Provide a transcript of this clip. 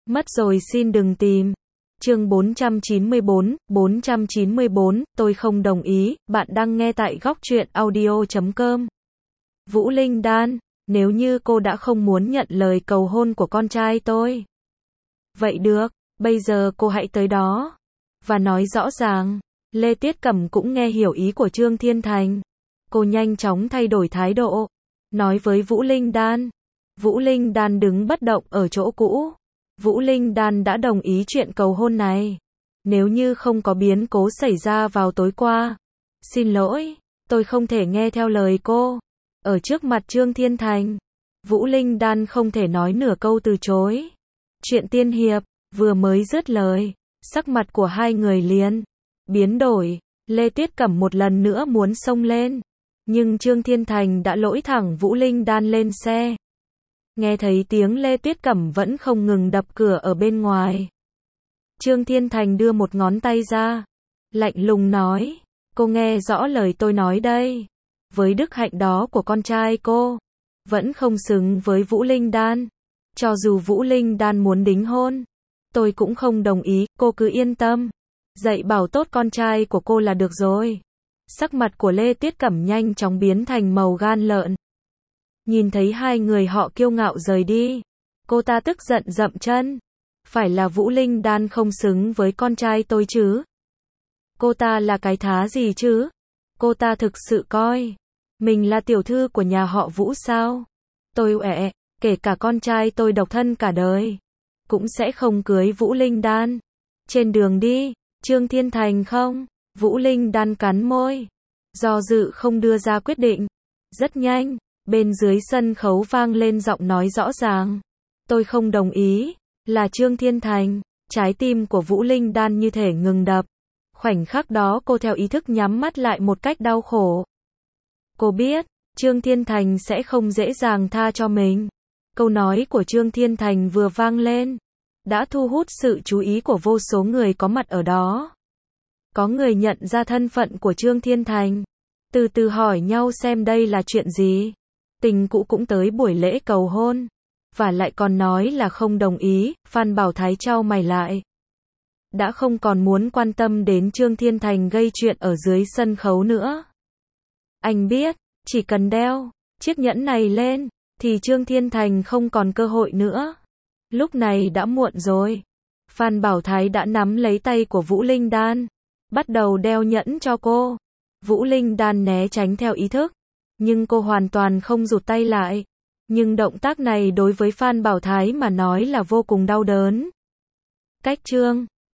Mất rồi xin đừng tìm. Chương 494, tôi không đồng ý, bạn đang nghe tại góc truyện audio.com. Vũ Linh Đan, nếu như cô đã không muốn nhận lời cầu hôn của con trai tôi. Vậy được, bây giờ cô hãy tới đó. Và nói rõ ràng, Lê Tiết Cẩm cũng nghe hiểu ý của Trương Thiên Thành. Cô nhanh chóng thay đổi thái độ, nói với Vũ Linh Đan. Vũ Linh Đan đứng bất động ở chỗ cũ. Vũ Linh Đan đã đồng ý chuyện cầu hôn này. Nếu như không có biến cố xảy ra vào tối qua. Xin lỗi, tôi không thể nghe theo lời cô. Ở trước mặt Trương Thiên Thành, Vũ Linh Đan không thể nói nửa câu từ chối. Chuyện tiên hiệp, vừa mới dứt lời, sắc mặt của hai người liền biến đổi. Lê Tiết Cẩm một lần nữa muốn xông lên. Nhưng Trương Thiên Thành đã lỗi thẳng Vũ Linh Đan lên xe. Nghe thấy tiếng Lê Tuyết Cẩm vẫn không ngừng đập cửa ở bên ngoài. Trương Thiên Thành đưa một ngón tay ra, lạnh lùng nói, cô nghe rõ lời tôi nói đây. Với đức hạnh đó của con trai cô, vẫn không xứng với Vũ Linh Đan. Cho dù Vũ Linh Đan muốn đính hôn, tôi cũng không đồng ý, cô cứ yên tâm. Dạy bảo tốt con trai của cô là được rồi. Sắc mặt của Lê Tuyết Cẩm nhanh chóng biến thành màu gan lợn. Nhìn thấy hai người họ kiêu ngạo rời đi, cô ta tức giận dậm chân. Phải là Vũ Linh Đan không xứng với con trai tôi chứ? Cô ta là cái thá gì chứ? Cô ta thực sự coi mình là tiểu thư của nhà họ Vũ sao? Tôi kể cả con trai tôi độc thân cả đời, cũng sẽ không cưới Vũ Linh Đan. Trên đường đi, Trương Thiên Thành không? Vũ Linh Đan cắn môi, do dự không đưa ra quyết định. Rất nhanh, bên dưới sân khấu vang lên giọng nói rõ ràng. Tôi không đồng ý, là Trương Thiên Thành. Trái tim của Vũ Linh Đan như thể ngừng đập. Khoảnh khắc đó cô theo ý thức nhắm mắt lại một cách đau khổ. Cô biết, Trương Thiên Thành sẽ không dễ dàng tha cho mình. Câu nói của Trương Thiên Thành vừa vang lên, đã thu hút sự chú ý của vô số người có mặt ở đó. Có người nhận ra thân phận của Trương Thiên Thành, từ từ hỏi nhau xem đây là chuyện gì. Tình cũ cũng tới buổi lễ cầu hôn, và lại còn nói là không đồng ý. Phan Bảo Thái chau mày lại, đã không còn muốn quan tâm đến Trương Thiên Thành gây chuyện ở dưới sân khấu nữa. Anh biết, chỉ cần đeo chiếc nhẫn này lên, thì Trương Thiên Thành không còn cơ hội nữa. Lúc này đã muộn rồi. Phan Bảo Thái đã nắm lấy tay của Vũ Linh Đan, bắt đầu đeo nhẫn cho cô. Vũ Linh Đan né tránh theo ý thức, nhưng cô hoàn toàn không rụt tay lại. Nhưng động tác này đối với Phan Bảo Thái mà nói là vô cùng đau đớn. Cách Trương